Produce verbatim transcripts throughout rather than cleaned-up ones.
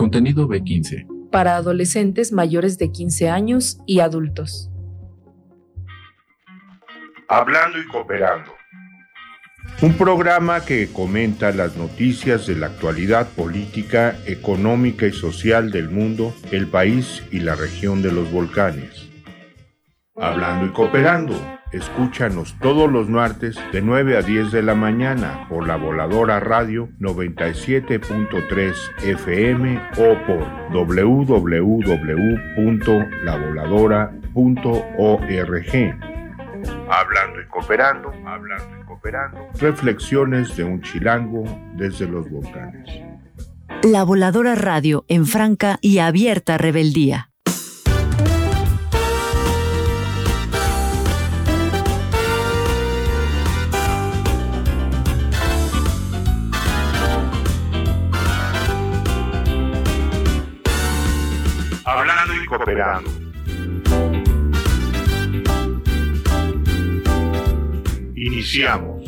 Contenido B quince. Para adolescentes mayores de quince años y adultos. Hablando y Cooperando. Un programa que comenta las noticias de la actualidad política, económica y social del mundo, el país y la región de los volcanes. Hablando y Cooperando. Escúchanos todos los martes de nueve a diez de la mañana por La Voladora Radio noventa y siete punto tres F M o por doble u doble u doble u punto la voladora punto org. Hablando y Cooperando, hablando y cooperando. Reflexiones de un chilango desde los volcanes. La Voladora Radio en franca y abierta rebeldía. Hablando y Cooperando. Iniciamos.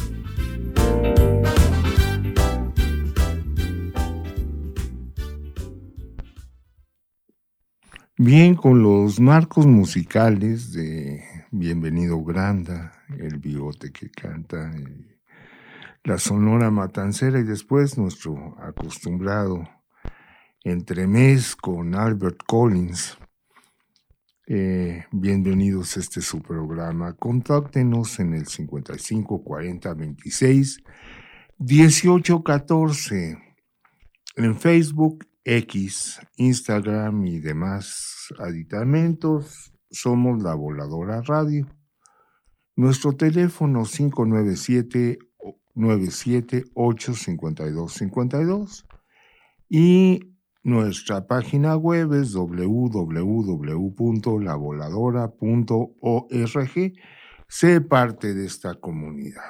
Bien, con los marcos musicales de Bienvenido Granda, El Bigote que Canta, la Sonora Matancera y después nuestro acostumbrado entremés con Albert Collins. Eh, bienvenidos a este su programa. Contáctenos en el cincuenta y cinco cuarenta veintiséis dieciocho catorce en Facebook, X, Instagram y demás aditamentos. Somos La Voladora Radio. Nuestro teléfono cinco nueve siete, nueve siete ocho, cinco dos cinco dos y nuestra página web es doble u doble u doble u punto la voladora punto org. Sé parte de esta comunidad.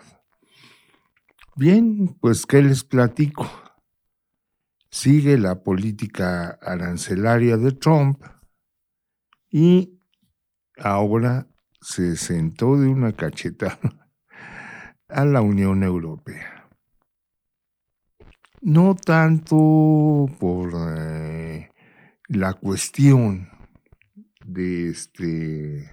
Bien, pues ¿qué les platico? Sigue la política arancelaria de Trump y ahora se sentó de una cachetada a la Unión Europea. No tanto por eh, la cuestión de este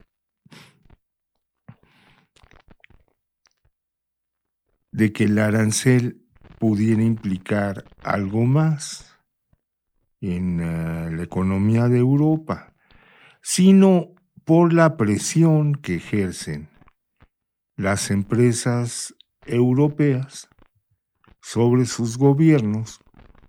de que el arancel pudiera implicar algo más en uh, la economía de Europa, sino por la presión que ejercen las empresas europeas sobre sus gobiernos,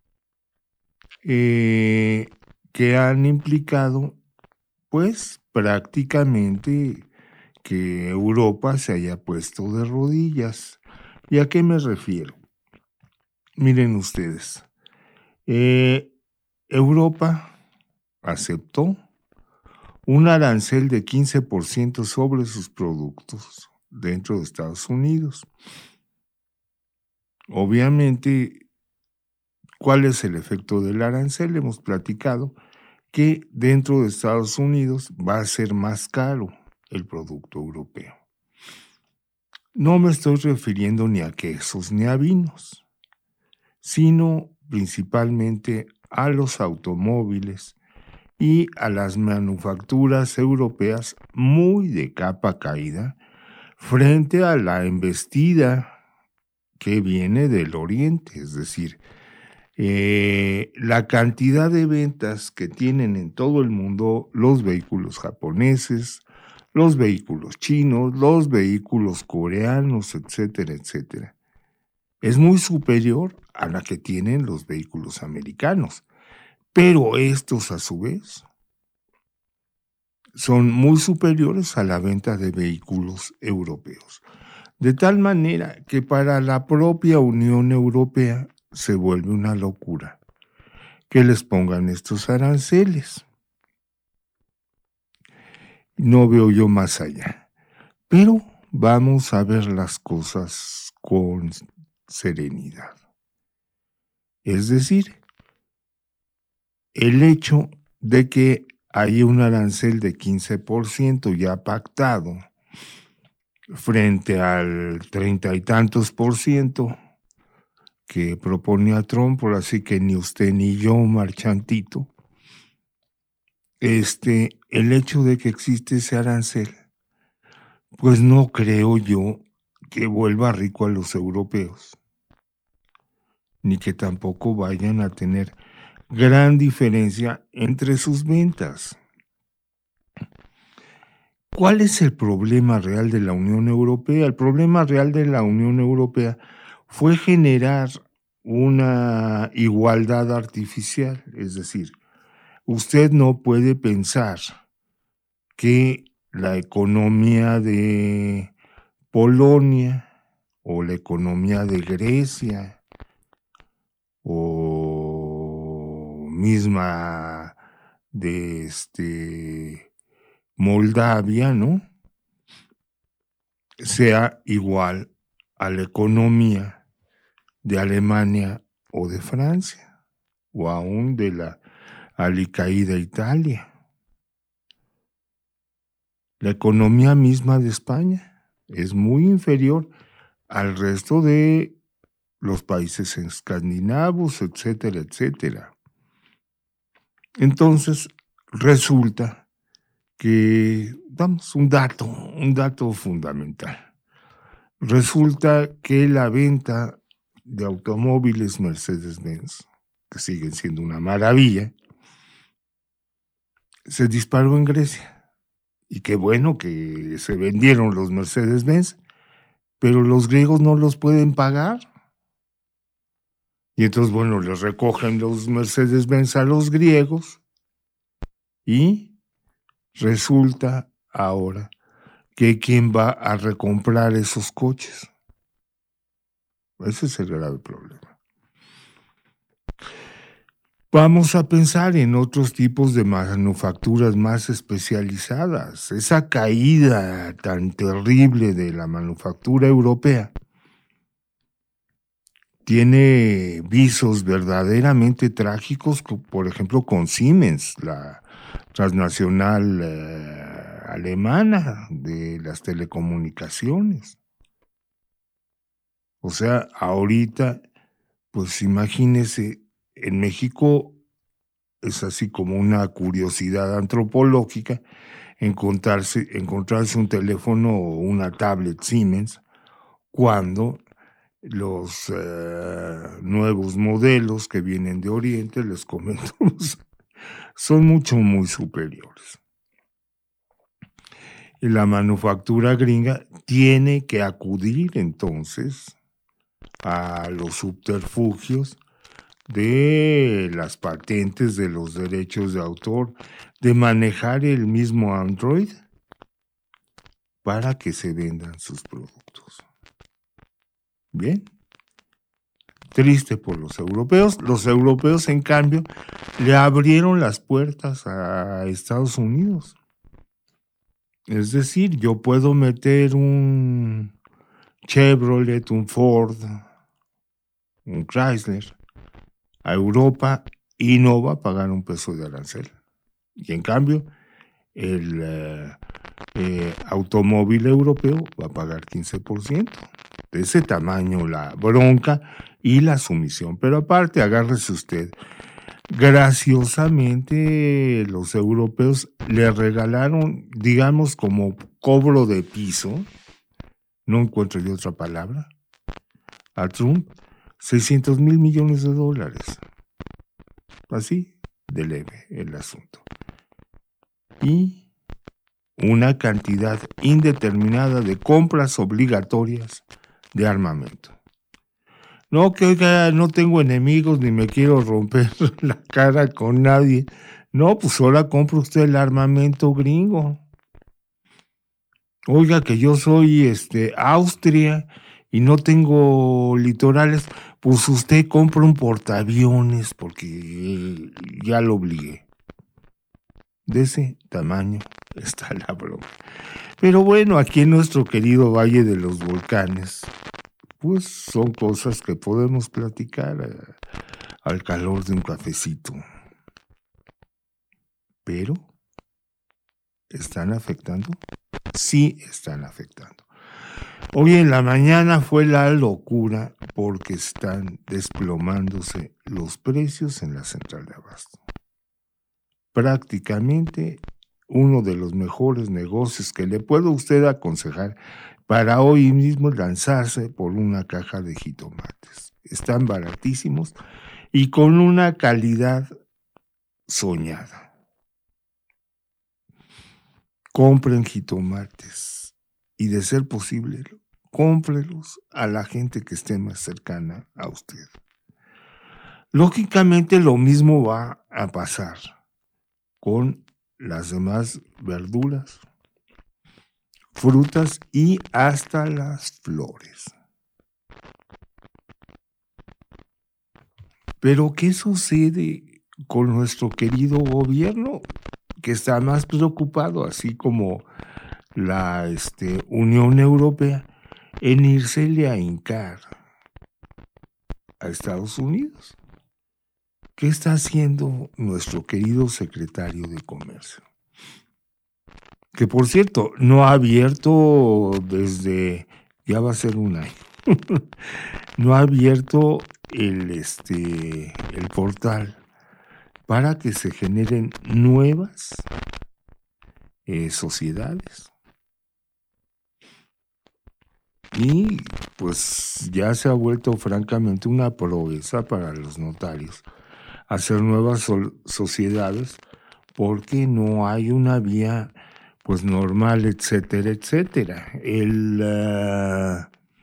eh, que han implicado, pues, prácticamente que Europa se haya puesto de rodillas. ¿Y a qué me refiero? Miren ustedes, eh, Europa aceptó un arancel de quince por ciento sobre sus productos dentro de Estados Unidos. Obviamente, ¿cuál es el efecto del arancel? Hemos platicado que dentro de Estados Unidos va a ser más caro el producto europeo. No me estoy refiriendo ni a quesos ni a vinos, sino principalmente a los automóviles y a las manufacturas europeas muy de capa caída frente a la embestida que viene del Oriente, es decir, eh, la cantidad de ventas que tienen en todo el mundo los vehículos japoneses, los vehículos chinos, los vehículos coreanos, etcétera, etcétera, es muy superior a la que tienen los vehículos americanos, pero estos a su vez son muy superiores a la venta de vehículos europeos. De tal manera que para la propia Unión Europea se vuelve una locura que les pongan estos aranceles. No veo yo más allá, pero vamos a ver las cosas con serenidad. Es decir, el hecho de que hay un arancel de quince por ciento ya pactado frente al treinta y tantos por ciento que proponía Trump, por así que ni usted ni yo, marchantito, este, el hecho de que existe ese arancel, pues no creo yo que vuelva rico a los europeos, ni que tampoco vayan a tener gran diferencia entre sus ventas. ¿Cuál es el problema real de la Unión Europea? El problema real de la Unión Europea fue generar una igualdad artificial, es decir, usted no puede pensar que la economía de Polonia o la economía de Grecia o misma de este Moldavia, ¿no?, sea igual a la economía de Alemania o de Francia, o aún de la alicaída Italia. La economía misma de España es muy inferior al resto de los países escandinavos, etcétera, etcétera. Entonces, resulta que, vamos, un dato, un dato fundamental. Resulta que la venta de automóviles Mercedes-Benz, que siguen siendo una maravilla, se disparó en Grecia. Y qué bueno que se vendieron los Mercedes-Benz, pero los griegos no los pueden pagar. Y entonces, bueno, les recogen los Mercedes-Benz a los griegos y resulta ahora que quién va a recomprar esos coches. Ese es el grave problema. Vamos a pensar en otros tipos de manufacturas más especializadas. Esa caída tan terrible de la manufactura europea tiene visos verdaderamente trágicos, por ejemplo, con Siemens, la transnacional eh, alemana de las telecomunicaciones. O sea, ahorita, pues imagínese, en México es así como una curiosidad antropológica encontrarse, encontrarse un teléfono o una tablet Siemens cuando los eh, nuevos modelos que vienen de Oriente, les comento, son mucho, muy superiores. Y la manufactura gringa tiene que acudir entonces a los subterfugios de las patentes, de los derechos de autor, de manejar el mismo Android para que se vendan sus productos. Bien, triste por los europeos. Los europeos, en cambio, le abrieron las puertas a Estados Unidos. Es decir, yo puedo meter un Chevrolet, un Ford, un Chrysler a Europa y no va a pagar un peso de arancel. Y en cambio, el eh, eh, automóvil europeo va a pagar quince por ciento. De ese tamaño la bronca y la sumisión. Pero aparte, agárrese usted, graciosamente los europeos le regalaron, digamos, como cobro de piso, no encuentro yo otra palabra, a Trump, seiscientos mil millones de dólares. Así de leve el asunto. Y una cantidad indeterminada de compras obligatorias de armamento. No, que oiga, no tengo enemigos ni me quiero romper la cara con nadie. No, pues ahora compra usted el armamento gringo. Oiga, que yo soy este Austria y no tengo litorales, pues usted compra un portaaviones porque ya lo obligué. De ese tamaño está la broma. Pero bueno, aquí en nuestro querido Valle de los Volcanes, pues son cosas que podemos platicar a, al calor de un cafecito. Pero, ¿están afectando? Sí están afectando. Hoy en la mañana fue la locura porque están desplomándose los precios en la central de abasto. Prácticamente uno de los mejores negocios que le puedo a usted aconsejar para hoy mismo es lanzarse por una caja de jitomates. Están baratísimos y con una calidad soñada. Compren jitomates y, de ser posible, cómprelos a la gente que esté más cercana a usted. Lógicamente lo mismo va a pasar con las demás verduras, frutas y hasta las flores. Pero ¿qué sucede con nuestro querido gobierno, que está más preocupado, así como la este, Unión Europea, en írsele a hincar a Estados Unidos? ¿Qué está haciendo nuestro querido secretario de Comercio? Que, por cierto, no ha abierto desde, ya va a ser un año, no ha abierto el, este, el portal para que se generen nuevas eh, sociedades. Y pues ya se ha vuelto francamente una proeza para los notarios hacer nuevas so- sociedades porque no hay una vía pues normal, etcétera, etcétera. El uh,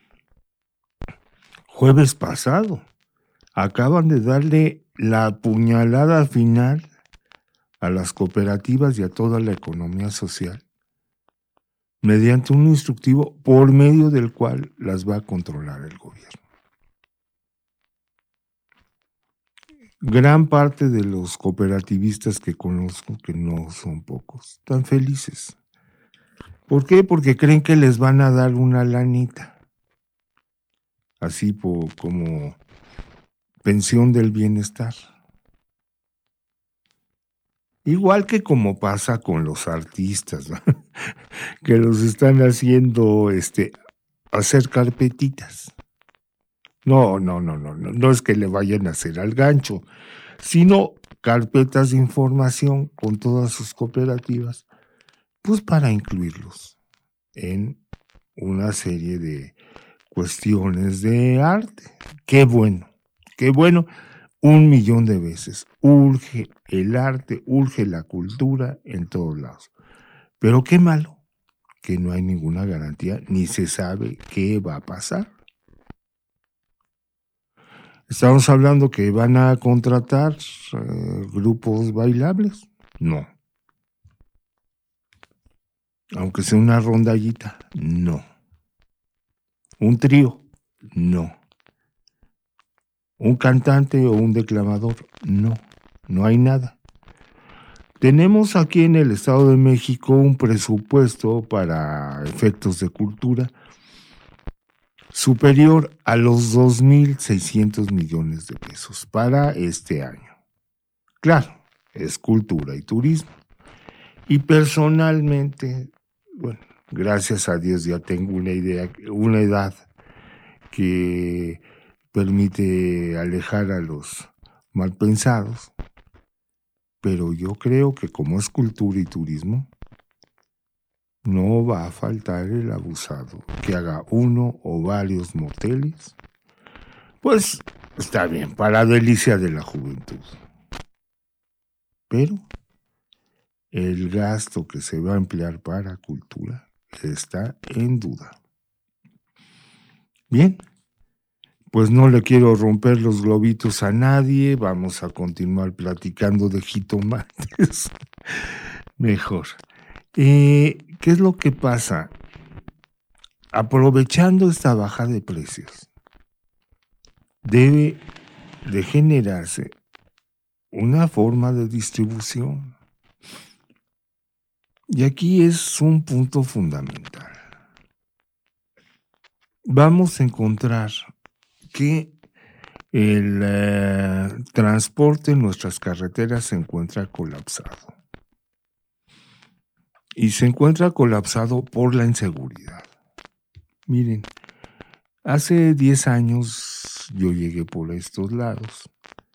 jueves pasado acaban de darle la puñalada final a las cooperativas y a toda la economía social mediante un instructivo por medio del cual las va a controlar el gobierno. Gran parte de los cooperativistas que conozco, que no son pocos, están felices. ¿Por qué? Porque creen que les van a dar una lanita, así por, como pensión del bienestar. Igual que como pasa con los artistas, ¿no? Que los están haciendo este, hacer carpetitas. No, no, no, no, no, no es que le vayan a hacer al gancho, sino carpetas de información con todas sus cooperativas, pues para incluirlos en una serie de cuestiones de arte. Qué bueno, qué bueno, un millón de veces. Urge el arte, urge la cultura en todos lados. Pero qué malo que no hay ninguna garantía, ni se sabe qué va a pasar. ¿Estamos hablando que van a contratar eh, grupos bailables? No. Aunque sea una rondallita, no. Un trío, no. Un cantante o un declamador, no. No hay nada. Tenemos aquí en el Estado de México un presupuesto para efectos de cultura superior a los dos mil seiscientos millones de pesos para este año. Claro, es cultura y turismo. Y personalmente, bueno, gracias a Dios ya tengo una idea, una edad que permite alejar a los malpensados, pero yo creo que como es cultura y turismo, no va a faltar el abusado que haga uno o varios moteles. Pues está bien, para delicia de la juventud. Pero el gasto que se va a emplear para cultura está en duda. Bien, pues no le quiero romper los globitos a nadie, vamos a continuar platicando de jitomates. Mejor. Eh, ¿Qué es lo que pasa? Aprovechando esta baja de precios, debe de generarse una forma de distribución. Y aquí es un punto fundamental. Vamos a encontrar que el eh, transporte en nuestras carreteras se encuentra colapsado. Y se encuentra colapsado por la inseguridad. Miren, hace diez años yo llegué por estos lados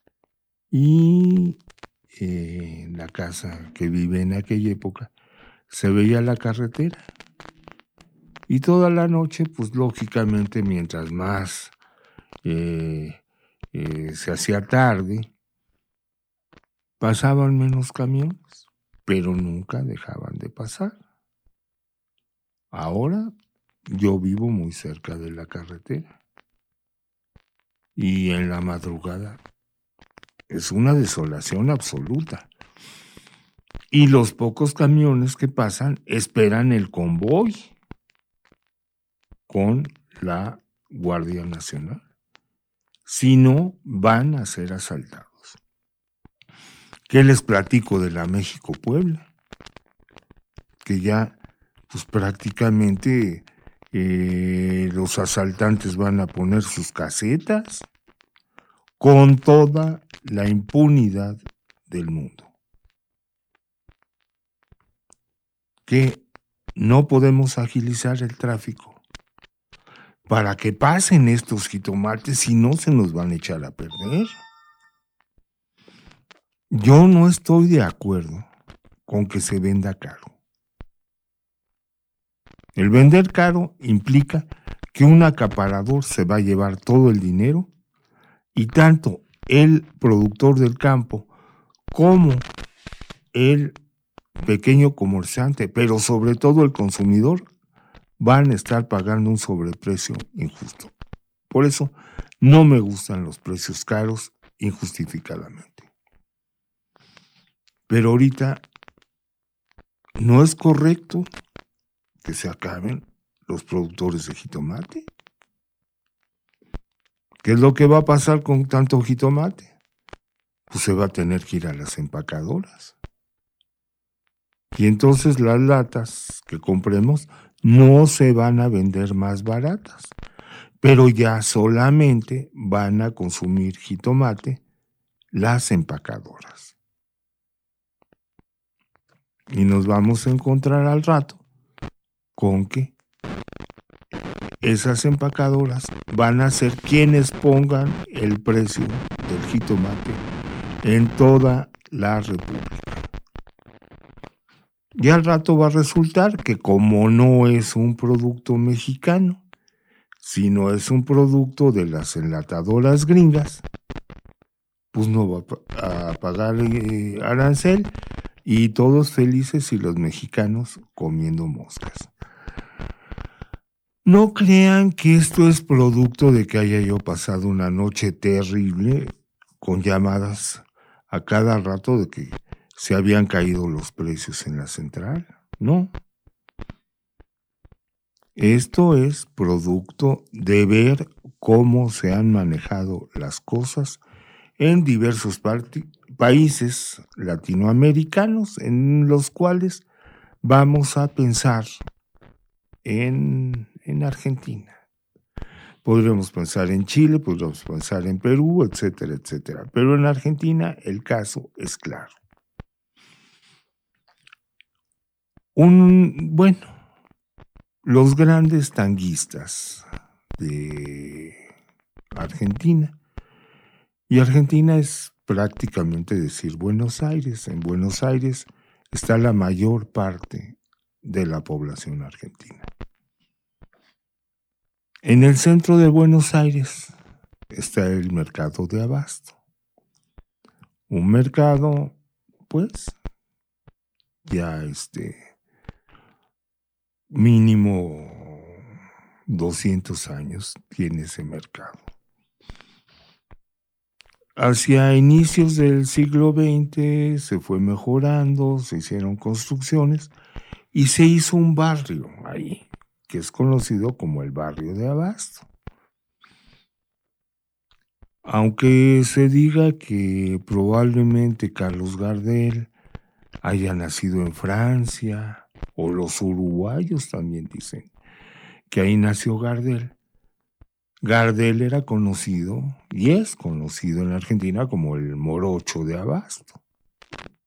y eh, en la casa que vive en aquella época se veía la carretera. Y toda la noche, pues lógicamente, mientras más eh, eh, se hacía tarde, pasaban menos camiones, pero nunca dejaban de pasar. Ahora yo vivo muy cerca de la carretera y en la madrugada es una desolación absoluta. Y los pocos camiones que pasan esperan el convoy con la Guardia Nacional. Si no, van a ser asaltados. ¿Qué les platico de la México-Puebla? Que ya, pues prácticamente eh, los asaltantes van a poner sus casetas con toda la impunidad del mundo. Que no podemos agilizar el tráfico para que pasen estos jitomates, si no se nos van a echar a perder. Yo no estoy de acuerdo con que se venda caro. El vender caro implica que un acaparador se va a llevar todo el dinero y tanto el productor del campo como el pequeño comerciante, pero sobre todo el consumidor, van a estar pagando un sobreprecio injusto. Por eso no me gustan los precios caros injustificadamente. Pero ahorita no es correcto que se acaben los productores de jitomate. ¿Qué es lo que va a pasar con tanto jitomate? Pues se va a tener que ir a las empacadoras. Y entonces las latas que compremos no se van a vender más baratas, pero ya solamente van a consumir jitomate las empacadoras. Y nos vamos a encontrar al rato con que esas empacadoras van a ser quienes pongan el precio del jitomate en toda la República. Y al rato va a resultar que como no es un producto mexicano, sino es un producto de las enlatadoras gringas, pues no va a pagar eh, arancel y todos felices y los mexicanos comiendo moscas. No crean que esto es producto de que haya yo pasado una noche terrible con llamadas a cada rato de que se habían caído los precios en la central. No. Esto es producto de ver cómo se han manejado las cosas en diversos países latinoamericanos, en los cuales vamos a pensar en, en Argentina. Podríamos pensar en Chile, podríamos pensar en Perú, etcétera, etcétera. Pero en Argentina el caso es claro. Un, bueno, los grandes tanguistas de Argentina, y Argentina es prácticamente decir Buenos Aires. En Buenos Aires está la mayor parte de la población argentina. En el centro de Buenos Aires está el mercado de Abasto. Un mercado, pues, ya este... mínimo doscientos años tiene ese mercado. Hacia inicios del siglo veinte se fue mejorando, se hicieron construcciones y se hizo un barrio ahí, que es conocido como el barrio de Abasto. Aunque se diga que probablemente Carlos Gardel haya nacido en Francia, o los uruguayos también dicen que ahí nació Gardel. Gardel era conocido y es conocido en Argentina como el morocho de Abasto.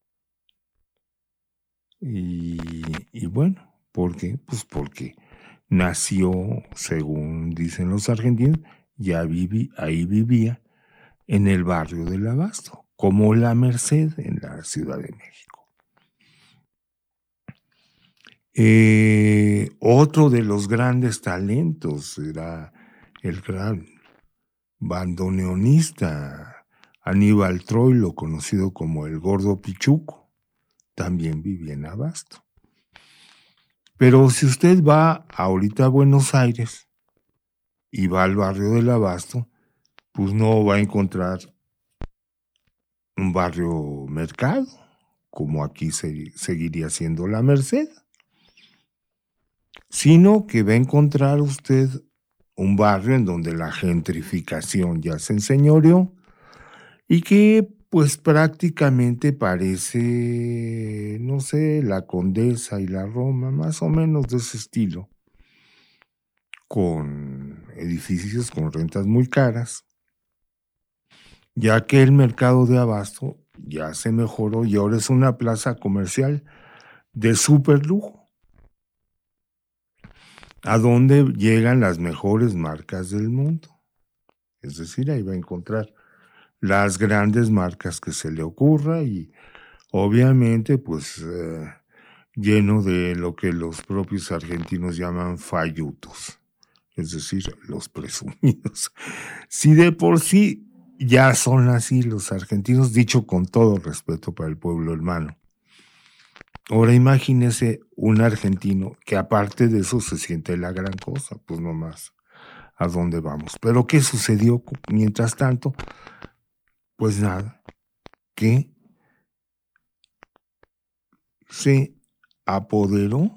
Y, y bueno, ¿por qué? Pues porque nació, según dicen los argentinos, ya viví, ahí vivía, en el barrio del Abasto, como La Merced en la Ciudad de México. Eh, otro de los grandes talentos era el gran bandoneonista Aníbal Troilo, conocido como el Gordo Pichuco, también vivía en Abasto. Pero si usted va ahorita a Buenos Aires y va al barrio del Abasto, pues no va a encontrar un barrio mercado, como aquí se, seguiría siendo La Merced, sino que va a encontrar usted un barrio en donde la gentrificación ya se enseñoreó y que pues prácticamente parece, no sé, la Condesa y la Roma, más o menos de ese estilo, con edificios con rentas muy caras, ya que el mercado de Abasto ya se mejoró y ahora es una plaza comercial de súper lujo, a donde llegan las mejores marcas del mundo. Es decir, ahí va a encontrar las grandes marcas que se le ocurra y obviamente pues eh, lleno de lo que los propios argentinos llaman fallutos, es decir, los presumidos. Si de por sí ya son así los argentinos, dicho con todo respeto para el pueblo hermano, ahora imagínese un argentino que aparte de eso se siente la gran cosa, pues nomás, ¿a dónde vamos? Pero ¿qué sucedió mientras tanto? Pues nada, que se apoderó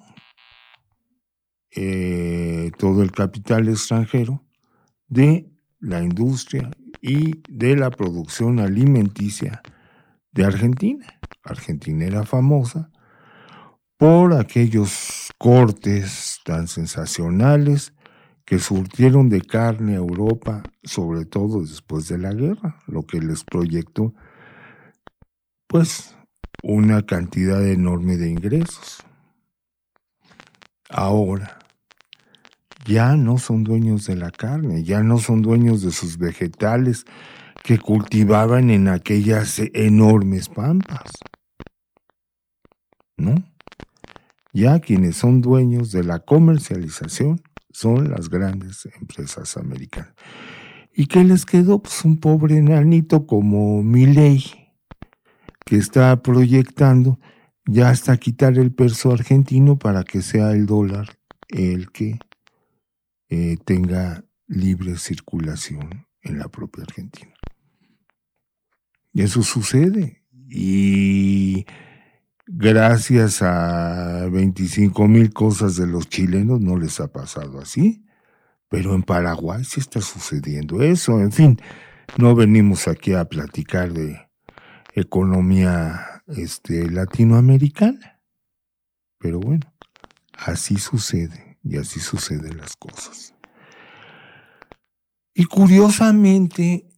eh, todo el capital extranjero de la industria y de la producción alimenticia de Argentina. Argentina era famosa por aquellos cortes tan sensacionales que surtieron de carne a Europa, sobre todo después de la guerra, lo que les proyectó, pues, una cantidad enorme de ingresos. Ahora, ya no son dueños de la carne, ya no son dueños de sus vegetales que cultivaban en aquellas enormes pampas, ¿no? Ya quienes son dueños de la comercialización son las grandes empresas americanas. ¿Y qué les quedó? Pues un pobre enanito como Milei, que está proyectando ya hasta quitar el peso argentino para que sea el dólar el que eh, tenga libre circulación en la propia Argentina. Y eso sucede. Y gracias a veinticinco mil cosas de los chilenos no les ha pasado así. Pero en Paraguay sí está sucediendo eso. En fin, no venimos aquí a platicar de economía este, latinoamericana. Pero bueno, así sucede y así suceden las cosas. Y curiosamente,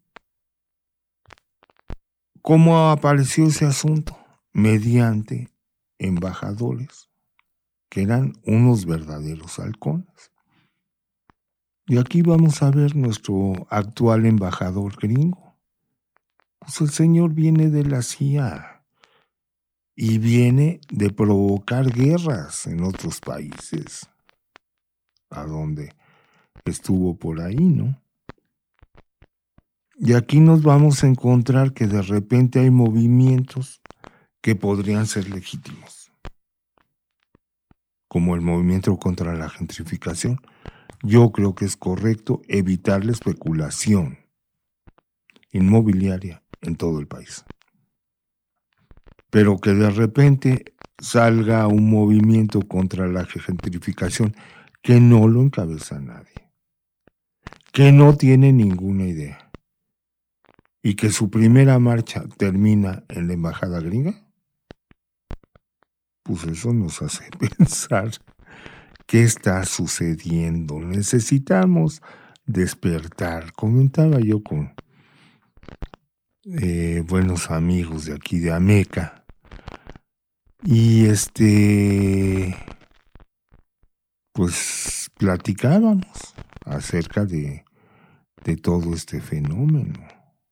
¿cómo apareció ese asunto? Mediante embajadores, que eran unos verdaderos halcones. Y aquí vamos a ver nuestro actual embajador gringo. Pues el señor viene de la C I A y viene de provocar guerras en otros países, a donde estuvo por ahí, ¿no? Y aquí nos vamos a encontrar que de repente hay movimientos que podrían ser legítimos, como el movimiento contra la gentrificación. Yo creo que es correcto evitar la especulación inmobiliaria en todo el país. Pero que de repente salga un movimiento contra la gentrificación que no lo encabeza nadie, que no tiene ninguna idea, y que su primera marcha termina en la embajada gringa, pues eso nos hace pensar qué está sucediendo. Necesitamos despertar. Comentaba yo con eh, buenos amigos de aquí de Ameca, y este pues platicábamos acerca de, de todo este fenómeno.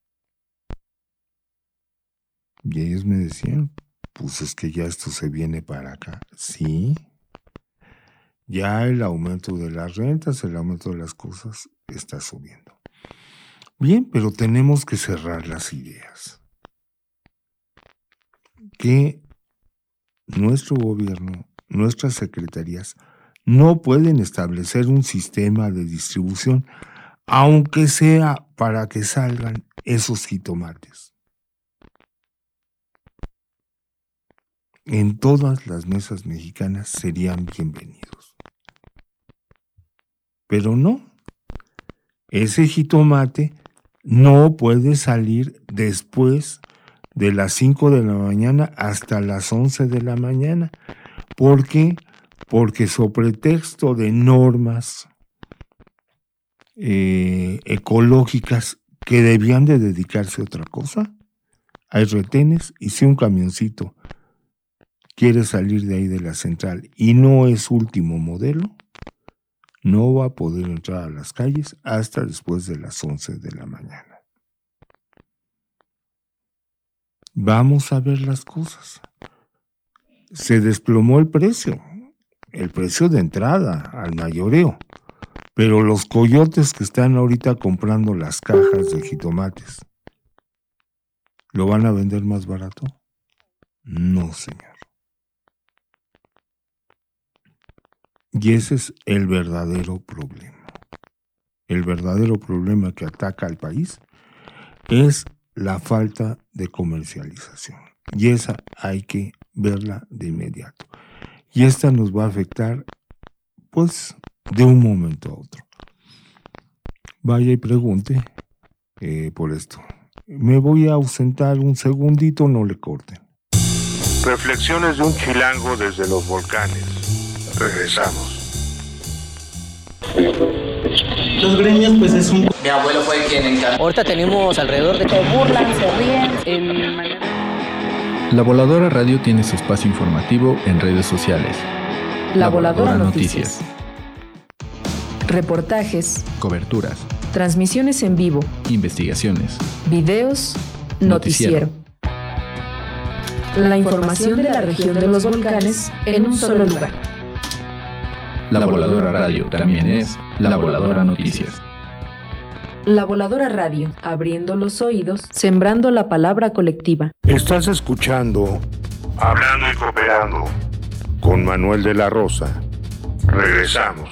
Y ellos me decían, pues es que ya esto se viene para acá. Sí, ya el aumento de las rentas, el aumento de las cosas está subiendo. Bien, pero tenemos que cerrar las ideas. Que nuestro gobierno, nuestras secretarías, no pueden establecer un sistema de distribución, aunque sea para que salgan esos jitomates. En todas las mesas mexicanas serían bienvenidos. Pero no, ese jitomate no puede salir después de las cinco de la mañana hasta las once de la mañana. ¿Por qué? Porque sobre pretexto de normas eh, ecológicas que debían de dedicarse a otra cosa, hay retenes, y si un camioncito quiere salir de ahí de la central y no es último modelo, no va a poder entrar a las calles hasta después de las once de la mañana. Vamos a ver las cosas. Se desplomó el precio, el precio de entrada al mayoreo, pero los coyotes que están ahorita comprando las cajas de jitomates, ¿lo van a vender más barato? No, señor. Y ese es el verdadero problema. El verdadero problema que ataca al país es la falta de comercialización. Y esa hay que verla de inmediato. Y esta nos va a afectar, pues, de un momento a otro. Vaya y pregunte eh, por esto. Me voy a ausentar un segundito, no le corten. Reflexiones de un chilango desde los volcanes. Regresamos. Los gremios, pues es un... Mi abuelo fue quien encargó. Ahorita tenemos alrededor de... Se burlan, se ríen. En... La Voladora Radio tiene su espacio informativo en redes sociales. La, La Voladora, Voladora Noticias. Noticias. Reportajes. Coberturas. Transmisiones en vivo. Investigaciones. Videos. Noticiero. La información de la región de los volcanes en un solo lugar. La Voladora Radio también es La Voladora Noticias. La Voladora Radio, abriendo los oídos, sembrando la palabra colectiva. Estás escuchando Hablando y Cooperando con Manuel de la Rosa. Regresamos.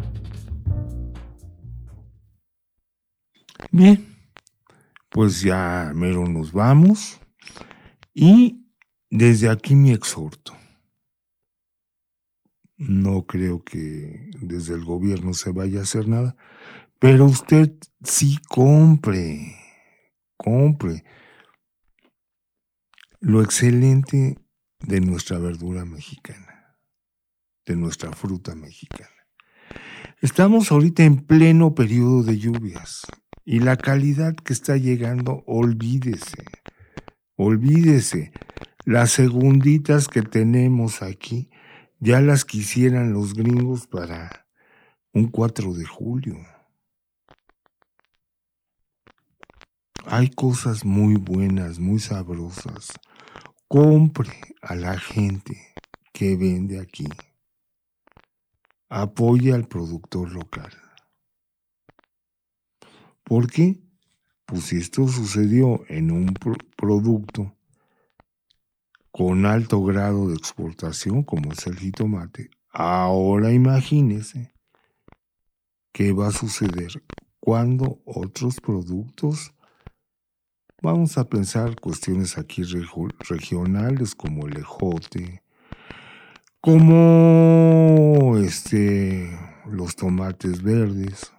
Bien, pues ya mero nos vamos. Y desde aquí mi exhorto. No creo que desde el gobierno se vaya a hacer nada, pero usted sí compre, compre lo excelente de nuestra verdura mexicana, de nuestra fruta mexicana. Estamos ahorita en pleno periodo de lluvias y la calidad que está llegando, olvídese, olvídese. Las segunditas que tenemos aquí, ya las quisieran los gringos para un cuatro de julio. Hay cosas muy buenas, muy sabrosas. Compre a la gente que vende aquí. Apoye al productor local. ¿Por qué? Pues si esto sucedió en un pro- producto con alto grado de exportación, como es el jitomate, ahora imagínese qué va a suceder cuando otros productos, vamos a pensar cuestiones aquí reg- regionales como el ejote, como este, los tomates verdes,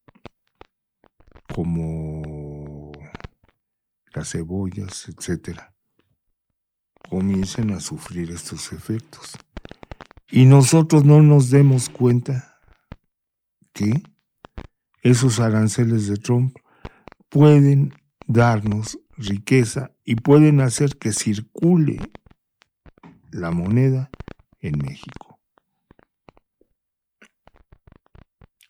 como las cebollas, etcétera, comiencen a sufrir estos efectos. Y nosotros no nos demos cuenta que esos aranceles de Trump pueden darnos riqueza y pueden hacer que circule la moneda en México.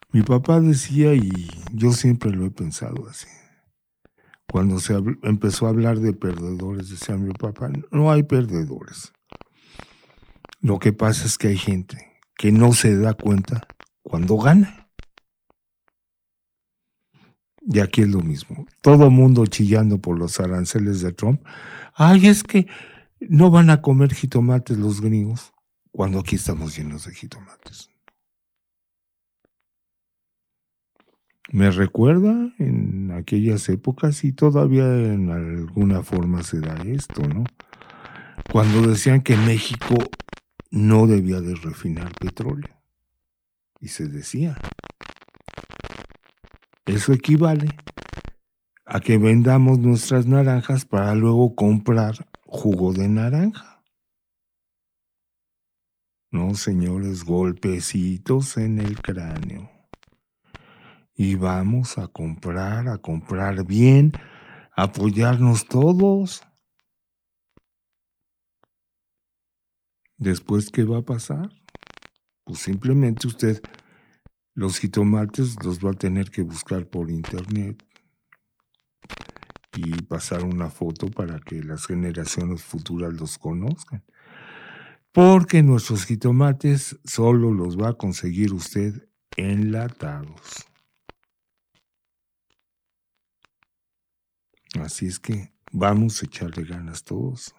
Mi papá decía, y yo siempre lo he pensado así, cuando se habl- empezó a hablar de perdedores, decía mi papá, no hay perdedores. Lo que pasa es que hay gente que no se da cuenta cuando gana. Y aquí es lo mismo. Todo mundo chillando por los aranceles de Trump. Ay, es que no van a comer jitomates los gringos, cuando aquí estamos llenos de jitomates. Me recuerda en aquellas épocas, y todavía en alguna forma se da esto, ¿no? Cuando decían que México no debía de refinar petróleo. Y se decía. Eso equivale a que vendamos nuestras naranjas para luego comprar jugo de naranja. No, señores, golpecitos en el cráneo. Y vamos a comprar, a comprar bien, a apoyarnos todos. Después, ¿qué va a pasar? Pues simplemente usted los jitomates los va a tener que buscar por internet y pasar una foto para que las generaciones futuras los conozcan. Porque nuestros jitomates solo los va a conseguir usted enlatados. Así es que vamos a echarle ganas todos,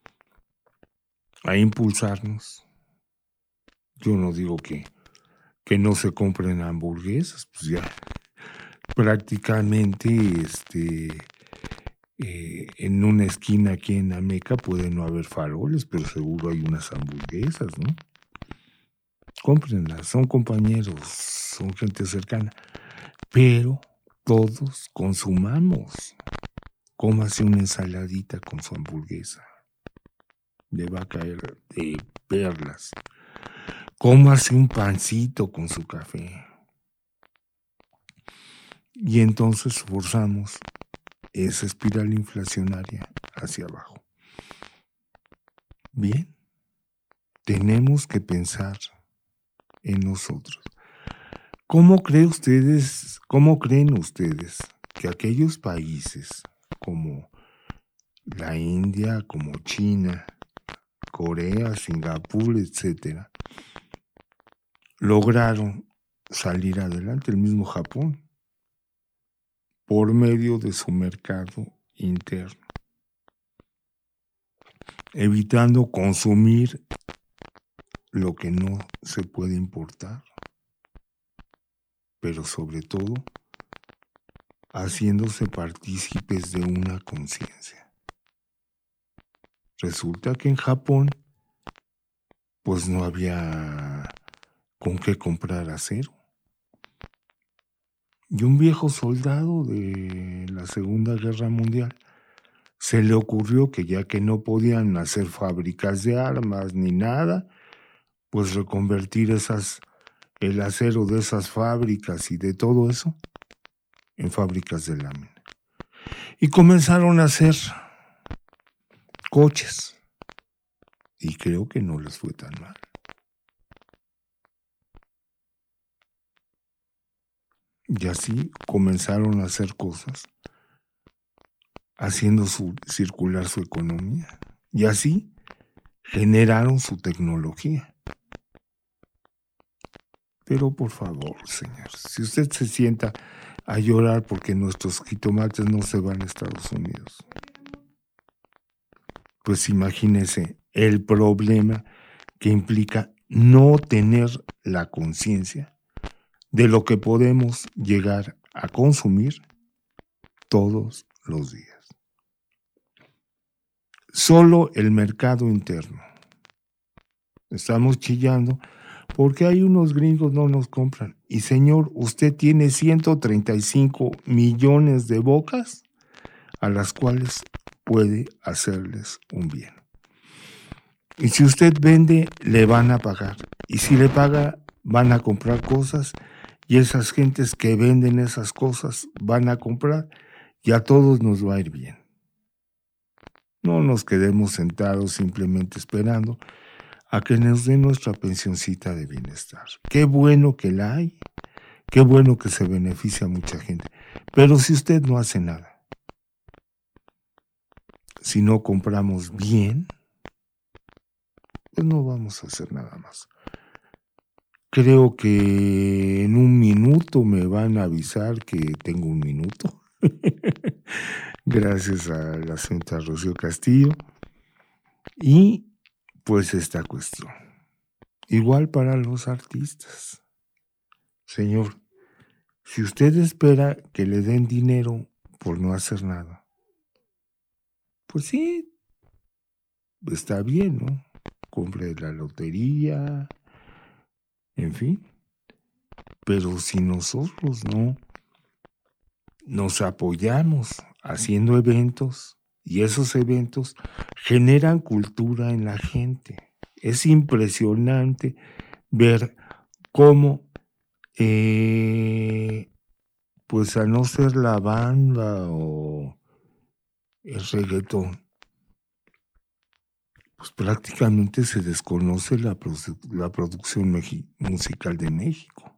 a impulsarnos. Yo no digo que, que no se compren hamburguesas, pues ya prácticamente este, eh, en una esquina aquí en Ameca puede no haber faroles, pero seguro hay unas hamburguesas, ¿no? Cómprenlas, son compañeros, son gente cercana, pero todos consumamos. Cómase una ensaladita con su hamburguesa. Le va a caer de perlas. Cómase un pancito con su café. Y entonces forzamos esa espiral inflacionaria hacia abajo. Bien, tenemos que pensar en nosotros. ¿Cómo creen ustedes, cómo creen ustedes que aquellos países como la India, como China, Corea, Singapur, etcétera, lograron salir adelante? El mismo Japón, por medio de su mercado interno, evitando consumir lo que no se puede importar, pero sobre todo haciéndose partícipes de una conciencia. Resulta que en Japón pues no había con qué comprar acero. Y un viejo soldado de la Segunda Guerra Mundial se le ocurrió que ya que no podían hacer fábricas de armas ni nada, pues reconvertir esas, el acero de esas fábricas y de todo eso en fábricas de lámina. Y comenzaron a hacer coches. Y creo que no les fue tan mal. Y así comenzaron a hacer cosas, haciendo su, circular su economía. Y así generaron su tecnología. Pero por favor, señor, si usted se sienta a llorar porque nuestros jitomates no se van a Estados Unidos, pues imagínese el problema que implica no tener la conciencia de lo que podemos llegar a consumir todos los días. Solo el mercado interno. Estamos chillando porque hay unos gringos no nos compran. Y señor, usted tiene ciento treinta y cinco millones de bocas a las cuales puede hacerles un bien. Y si usted vende, le van a pagar. Y si le paga, van a comprar cosas. Y esas gentes que venden esas cosas van a comprar. Y a todos nos va a ir bien. No nos quedemos sentados simplemente esperando a que nos den nuestra pensioncita de bienestar. Qué bueno que la hay. Qué bueno que se beneficia a mucha gente. Pero si usted no hace nada, si no compramos bien, pues no vamos a hacer nada más. Creo que en un minuto me van a avisar que tengo un minuto. Gracias a la señora Rocío Castillo. Y pues esta cuestión. Igual para los artistas. Señor, si usted espera que le den dinero por no hacer nada, pues sí, está bien, ¿no? Compre la lotería, en fin. Pero si nosotros no nos apoyamos haciendo eventos, y esos eventos generan cultura en la gente. Es impresionante ver cómo, eh, pues a no ser la banda o el reggaetón, pues prácticamente se desconoce la, produ- la producción meji- musical de México.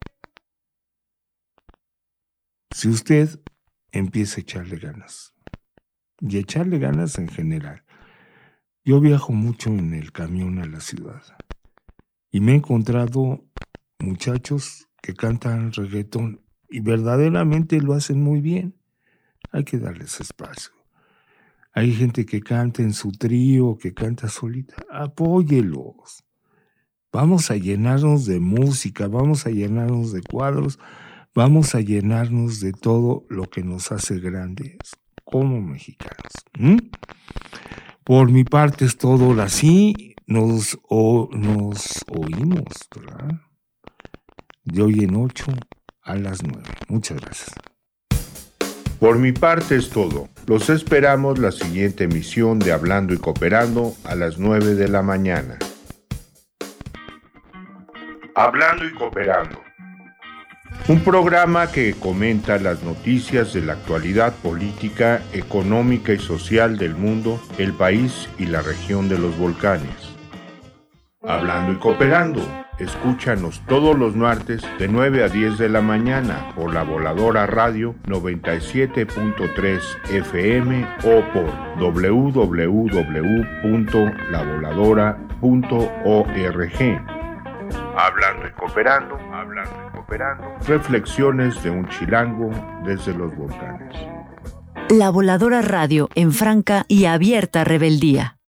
Si usted empieza a echarle ganas, y echarle ganas en general. Yo viajo mucho en el camión a la ciudad y me he encontrado muchachos que cantan reggaetón y verdaderamente lo hacen muy bien. Hay que darles espacio. Hay gente que canta en su trío, que canta solita. Apóyelos. Vamos a llenarnos de música, vamos a llenarnos de cuadros, vamos a llenarnos de todo lo que nos hace grandes como mexicanos. ¿Mm? Por mi parte es todo. Así nos, o, nos oímos, ¿verdad? De hoy en ocho a las nueve. Muchas gracias. Por mi parte es todo. Los esperamos la siguiente emisión de Hablando y Cooperando a las nueve de la mañana. Hablando y Cooperando. Un programa que comenta las noticias de la actualidad política, económica y social del mundo, el país y la región de los volcanes. Hablando y Cooperando. Escúchanos todos los martes de nueve a diez de la mañana por La Voladora Radio noventa y siete punto tres F M o por doble u doble u doble u punto la voladora punto org. Hablando y Cooperando, hablando y cooperando. Reflexiones de un chilango desde los volcanes. La Voladora Radio en franca y abierta rebeldía.